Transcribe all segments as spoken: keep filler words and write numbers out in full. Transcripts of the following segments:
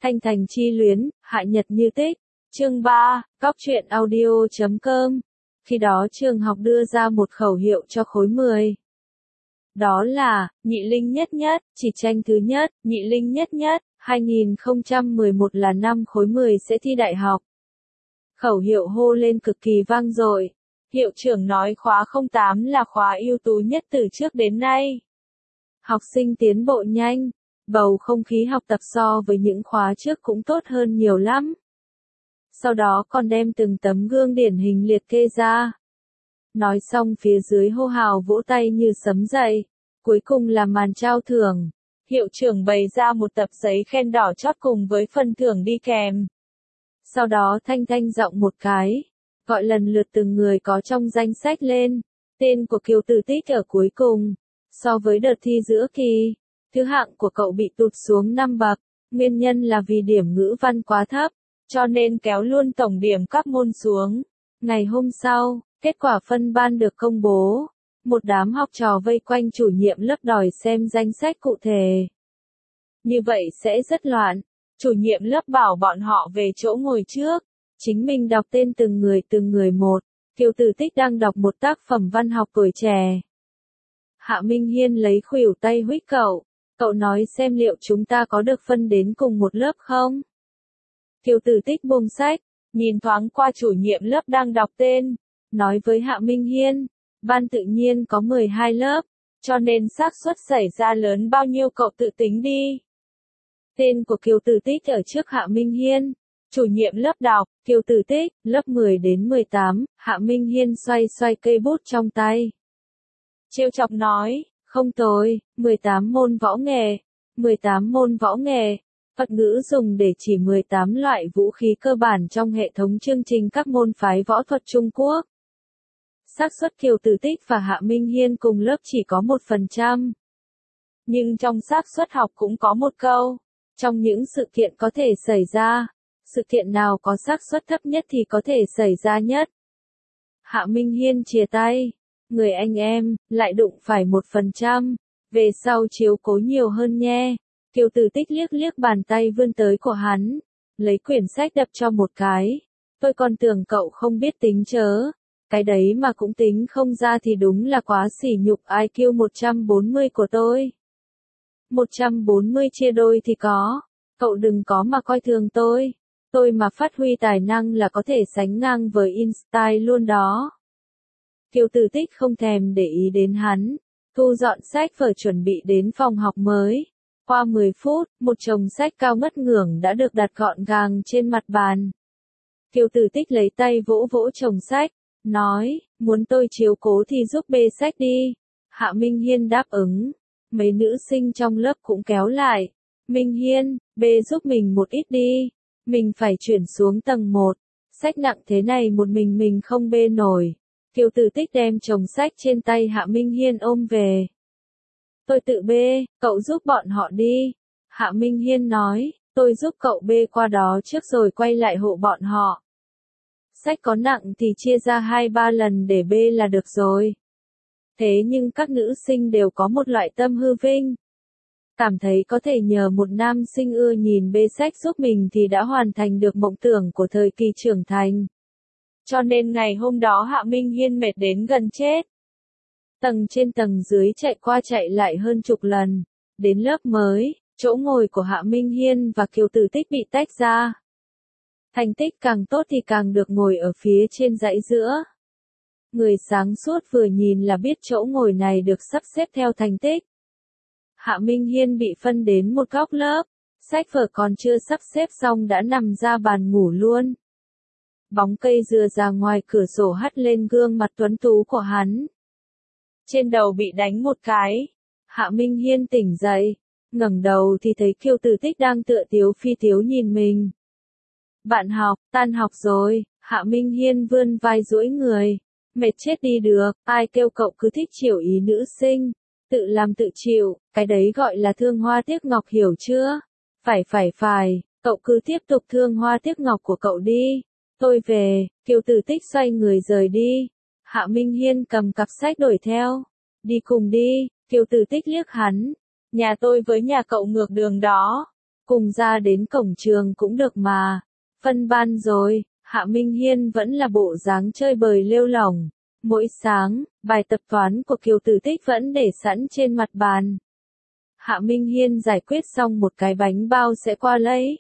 Thanh Thành chi luyến, Hạ Nhật như tích. Chương ba, Góc truyện audio chấm com. Khi đó trường học đưa ra một khẩu hiệu cho khối mười. Đó là, nhị linh nhất nhất, chỉ tranh thứ nhất, nhị linh nhất nhất, hai nghìn không trăm mười một là năm khối mười sẽ thi đại học. Khẩu hiệu hô lên cực kỳ vang dội. Hiệu trưởng nói khóa không tám là khóa ưu tú nhất từ trước đến nay. Học sinh tiến bộ nhanh, bầu không khí học tập so với những khóa trước cũng tốt hơn nhiều lắm. Sau đó còn đem từng tấm gương điển hình liệt kê ra. Nói xong phía dưới hô hào vỗ tay như sấm dậy. Cuối cùng là màn trao thưởng. Hiệu trưởng bày ra một tập giấy khen đỏ chót cùng với phần thưởng đi kèm. Sau đó thanh thanh giọng một cái, gọi lần lượt từng người có trong danh sách lên. Tên của Kiều Tử Tích ở cuối cùng. So với đợt thi giữa kỳ, thứ hạng của cậu bị tụt xuống năm bậc. Nguyên nhân là vì điểm ngữ văn quá thấp, cho nên kéo luôn tổng điểm các môn xuống. Ngày hôm sau, kết quả phân ban được công bố. Một đám học trò vây quanh chủ nhiệm lớp đòi xem danh sách cụ thể. Như vậy sẽ rất loạn. Chủ nhiệm lớp bảo bọn họ về chỗ ngồi trước. Chính mình đọc tên từng người từng người một. Kiều Tử Tích đang đọc một tác phẩm văn học tuổi trẻ. Hạ Minh Hiên lấy khuỷu tay huých cậu. Cậu nói xem liệu chúng ta có được phân đến cùng một lớp không? Kiều Tử Tích buông sách, nhìn thoáng qua chủ nhiệm lớp đang đọc tên. Nói với Hạ Minh Hiên, ban tự nhiên có mười hai lớp, cho nên xác suất xảy ra lớn bao nhiêu cậu tự tính đi. Tên của Kiều Tử Tích ở trước Hạ Minh Hiên. Chủ nhiệm lớp đọc, Kiều Tử Tích, lớp mười đến mười tám, Hạ Minh Hiên xoay xoay cây bút trong tay. Trêu chọc nói, không tồi, mười tám môn võ nghệ, mười tám môn võ nghệ, Phật ngữ dùng để chỉ mười tám loại vũ khí cơ bản trong hệ thống chương trình các môn phái võ thuật Trung Quốc. Xác suất Kiều Tử Tích và Hạ Minh Hiên cùng lớp chỉ có một phần trăm. Nhưng trong xác suất học cũng có một câu, trong những sự kiện có thể xảy ra, sự kiện nào có xác suất thấp nhất thì có thể xảy ra nhất. Hạ Minh Hiên chìa tay, người anh em, lại đụng phải một phần trăm, về sau chiếu cố nhiều hơn nhé. Kiều Tử Tích liếc liếc bàn tay vươn tới của hắn, lấy quyển sách đập cho một cái. Tôi còn tưởng cậu không biết tính chớ, cái đấy mà cũng tính không ra thì đúng là quá sỉ nhục i kiu một trăm bốn mươi của tôi. một trăm bốn mươi chia đôi thì có, cậu đừng có mà coi thường tôi, tôi mà phát huy tài năng là có thể sánh ngang với Einstein luôn đó. Kiều Tử Tích không thèm để ý đến hắn, thu dọn sách vở chuẩn bị đến phòng học mới. Qua mười phút, một chồng sách cao ngất ngưởng đã được đặt gọn gàng trên mặt bàn. Kiều Tử Tích lấy tay vỗ vỗ chồng sách, nói, muốn tôi chiếu cố thì giúp bê sách đi. Hạ Minh Hiên đáp ứng. Mấy nữ sinh trong lớp cũng kéo lại. Minh Hiên, bê giúp mình một ít đi. Mình phải chuyển xuống tầng một. Sách nặng thế này một mình mình không bê nổi. Kiều Tử Tích đem chồng sách trên tay Hạ Minh Hiên ôm về. Tôi tự bê, cậu giúp bọn họ đi. Hạ Minh Hiên nói, tôi giúp cậu bê qua đó trước rồi quay lại hộ bọn họ. Sách có nặng thì chia ra hai ba lần để bê là được rồi. Thế nhưng các nữ sinh đều có một loại tâm hư vinh. Cảm thấy có thể nhờ một nam sinh ưa nhìn bê sách giúp mình thì đã hoàn thành được mộng tưởng của thời kỳ trưởng thành. Cho nên ngày hôm đó Hạ Minh Hiên mệt đến gần chết. Tầng trên tầng dưới chạy qua chạy lại hơn chục lần. Đến lớp mới, chỗ ngồi của Hạ Minh Hiên và Kiều Tử Tích bị tách ra. Thành tích càng tốt thì càng được ngồi ở phía trên dãy giữa. Người sáng suốt vừa nhìn là biết chỗ ngồi này được sắp xếp theo thành tích. Hạ Minh Hiên bị phân đến một góc lớp, sách vở còn chưa sắp xếp xong đã nằm ra bàn ngủ luôn. Bóng cây dừa ra ngoài cửa sổ hắt lên gương mặt tuấn tú của hắn. Trên đầu bị đánh một cái. Hạ Minh Hiên tỉnh dậy, ngẩng đầu thì thấy Kiều Tử Tích đang tựa tiếu phi tiếu nhìn mình. Bạn học, tan học rồi. Hạ Minh Hiên vươn vai duỗi người. Mệt chết đi được, ai kêu cậu cứ thích chiều ý nữ sinh. Tự làm tự chịu, cái đấy gọi là thương hoa tiếc ngọc hiểu chưa? Phải phải phải, cậu cứ tiếp tục thương hoa tiếc ngọc của cậu đi. Tôi về. Kiều Tử Tích xoay người rời đi. Hạ Minh Hiên cầm cặp sách đuổi theo. Đi cùng đi. Kiều Tử Tích liếc hắn. Nhà tôi với nhà cậu ngược đường đó. cùng ra đến cổng trường cũng được mà. Phân ban rồi, Hạ Minh Hiên vẫn là bộ dáng chơi bời lêu lỏng. Mỗi sáng, bài tập toán của Kiều Tử Tích vẫn để sẵn trên mặt bàn. Hạ Minh Hiên giải quyết xong một cái bánh bao sẽ qua lấy.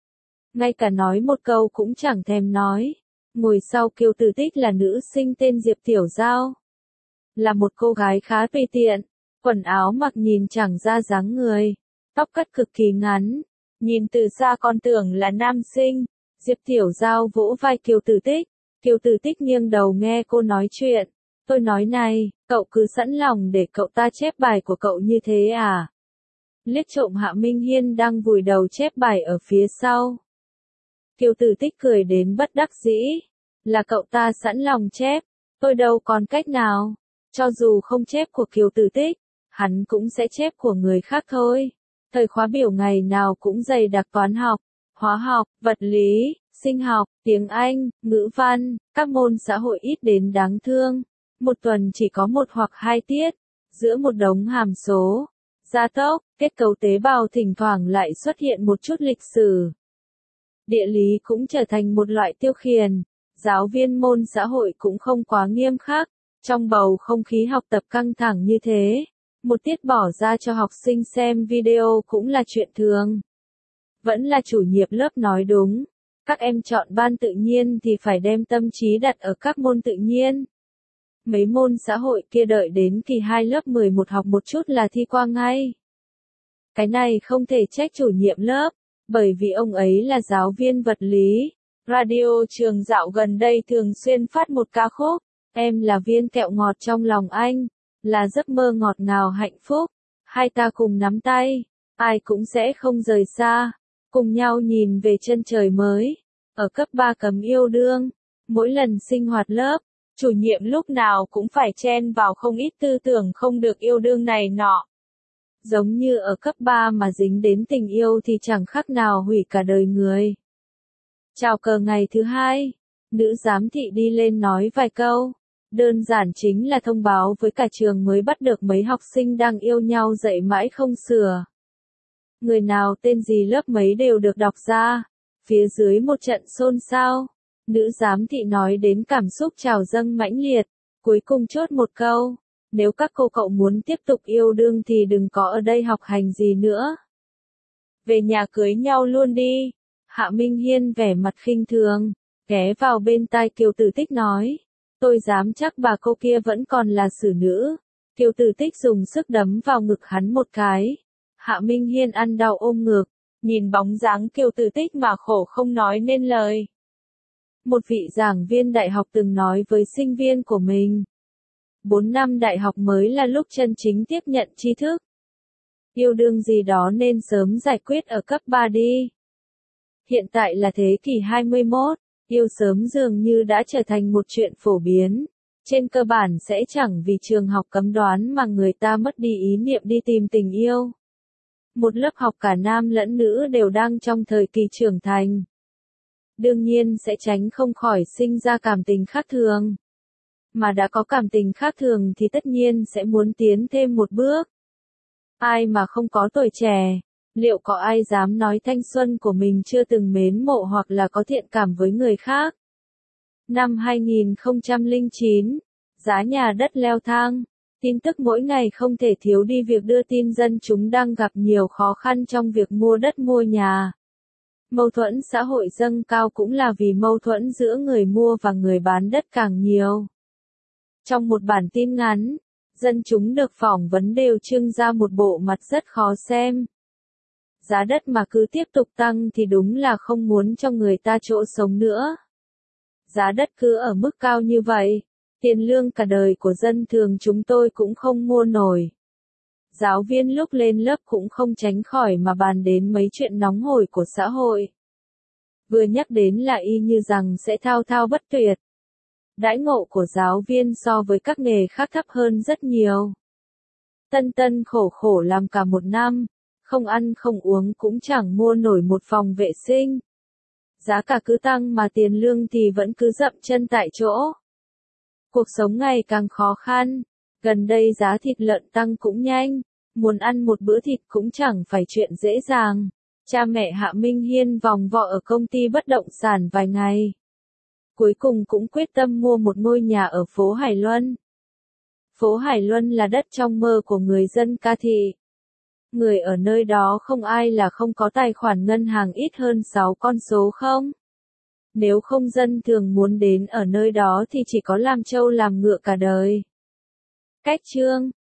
Ngay cả nói một câu cũng chẳng thèm nói. Ngồi sau Kiều Tử Tích là nữ sinh tên Diệp Tiểu Giao. Là một cô gái khá tùy tiện, quần áo mặc nhìn chẳng ra dáng người, tóc cắt cực kỳ ngắn. Nhìn từ xa con tưởng là nam sinh. Diệp Tiểu Giao vỗ vai Kiều Tử Tích. Kiều Tử Tích nghiêng đầu nghe cô nói chuyện. Tôi nói này, cậu cứ sẵn lòng để cậu ta chép bài của cậu như thế à? Liếc trộm Hạ Minh Hiên đang vùi đầu chép bài ở phía sau. Kiều Tử Tích cười đến bất đắc dĩ. Là cậu ta sẵn lòng chép, tôi đâu còn cách nào. Cho dù không chép của Kiều Tử Tích, hắn cũng sẽ chép của người khác thôi. Thời khóa biểu ngày nào cũng dày đặc toán học, hóa học, vật lý, sinh học, tiếng Anh, ngữ văn, các môn xã hội ít đến đáng thương. Một tuần chỉ có một hoặc hai tiết, giữa một đống hàm số, gia tốc, kết cấu tế bào thỉnh thoảng lại xuất hiện một chút lịch sử. Địa lý cũng trở thành một loại tiêu khiển, giáo viên môn xã hội cũng không quá nghiêm khắc. Trong bầu không khí học tập căng thẳng như thế, một tiết bỏ ra cho học sinh xem video cũng là chuyện thường. Vẫn là chủ nhiệm lớp nói đúng, các em chọn ban tự nhiên thì phải đem tâm trí đặt ở các môn tự nhiên. Mấy môn xã hội kia đợi đến kỳ hai lớp mười một học một chút là thi qua ngay. Cái này không thể trách chủ nhiệm lớp, bởi vì ông ấy là giáo viên vật lý. Radio trường dạo gần đây thường xuyên phát một ca khúc, em là viên kẹo ngọt trong lòng anh, là giấc mơ ngọt ngào hạnh phúc. Hai ta cùng nắm tay, ai cũng sẽ không rời xa, cùng nhau nhìn về chân trời mới. Ở cấp ba cấm yêu đương, mỗi lần sinh hoạt lớp, chủ nhiệm lúc nào cũng phải chen vào không ít tư tưởng không được yêu đương này nọ. Giống như ở cấp ba mà dính đến tình yêu thì chẳng khác nào hủy cả đời người. Chào cờ ngày thứ hai, nữ giám thị đi lên nói vài câu. Đơn giản chính là thông báo với cả trường mới bắt được mấy học sinh đang yêu nhau dạy mãi không sửa. Người nào tên gì lớp mấy đều được đọc ra. Phía dưới một trận xôn xao. Nữ giám thị nói đến cảm xúc trào dâng mãnh liệt. Cuối cùng chốt một câu. Nếu các cô cậu muốn tiếp tục yêu đương thì đừng có ở đây học hành gì nữa. Về nhà cưới nhau luôn đi. Hạ Minh Hiên vẻ mặt khinh thường. Ghé vào bên tai Kiều Tử Tích nói. Tôi dám chắc bà cô kia vẫn còn là xử nữ. Kiều Tử Tích dùng sức đấm vào ngực hắn một cái. Hạ Minh Hiên ăn đau ôm ngực. Nhìn bóng dáng Kiều Tử Tích mà khổ không nói nên lời. Một vị giảng viên đại học từng nói với sinh viên của mình. Bốn năm đại học mới là lúc chân chính tiếp nhận tri thức. Yêu đương gì đó nên sớm giải quyết ở cấp ba đi. Hiện tại là thế kỷ hai mươi mốt, yêu sớm dường như đã trở thành một chuyện phổ biến. Trên cơ bản sẽ chẳng vì trường học cấm đoán mà người ta mất đi ý niệm đi tìm tình yêu. Một lớp học cả nam lẫn nữ đều đang trong thời kỳ trưởng thành. Đương nhiên sẽ tránh không khỏi sinh ra cảm tình khác thường. Mà đã có cảm tình khác thường thì tất nhiên sẽ muốn tiến thêm một bước. Ai mà không có tuổi trẻ, liệu có ai dám nói thanh xuân của mình chưa từng mến mộ hoặc là có thiện cảm với người khác? Năm hai nghìn không trăm lẻ chín, giá nhà đất leo thang. Tin tức mỗi ngày không thể thiếu đi việc đưa tin dân chúng đang gặp nhiều khó khăn trong việc mua đất mua nhà. Mâu thuẫn xã hội dâng cao cũng là vì mâu thuẫn giữa người mua và người bán đất càng nhiều. Trong một bản tin ngắn, dân chúng được phỏng vấn đều trưng ra một bộ mặt rất khó xem. Giá đất mà cứ tiếp tục tăng thì đúng là không muốn cho người ta chỗ sống nữa. Giá đất cứ ở mức cao như vậy, tiền lương cả đời của dân thường chúng tôi cũng không mua nổi. Giáo viên lúc lên lớp cũng không tránh khỏi mà bàn đến mấy chuyện nóng hổi của xã hội. Vừa nhắc đến là y như rằng sẽ thao thao bất tuyệt. Đãi ngộ của giáo viên so với các nghề khác thấp hơn rất nhiều. Tân tân khổ khổ làm cả một năm, không ăn không uống cũng chẳng mua nổi một phòng vệ sinh. Giá cả cứ tăng mà tiền lương thì vẫn cứ dậm chân tại chỗ. Cuộc sống ngày càng khó khăn, gần đây giá thịt lợn tăng cũng nhanh, muốn ăn một bữa thịt cũng chẳng phải chuyện dễ dàng. Cha mẹ Hạ Minh Hiên vòng vo ở công ty bất động sản vài ngày. Cuối cùng cũng quyết tâm mua một ngôi nhà ở phố Hải Luân. Phố Hải Luân là đất trong mơ của người dân Ca Thị. Người ở nơi đó không ai là không có tài khoản ngân hàng ít hơn sáu con số không. Nếu không dân thường muốn đến ở nơi đó thì chỉ có làm trâu làm ngựa cả đời. Cách chương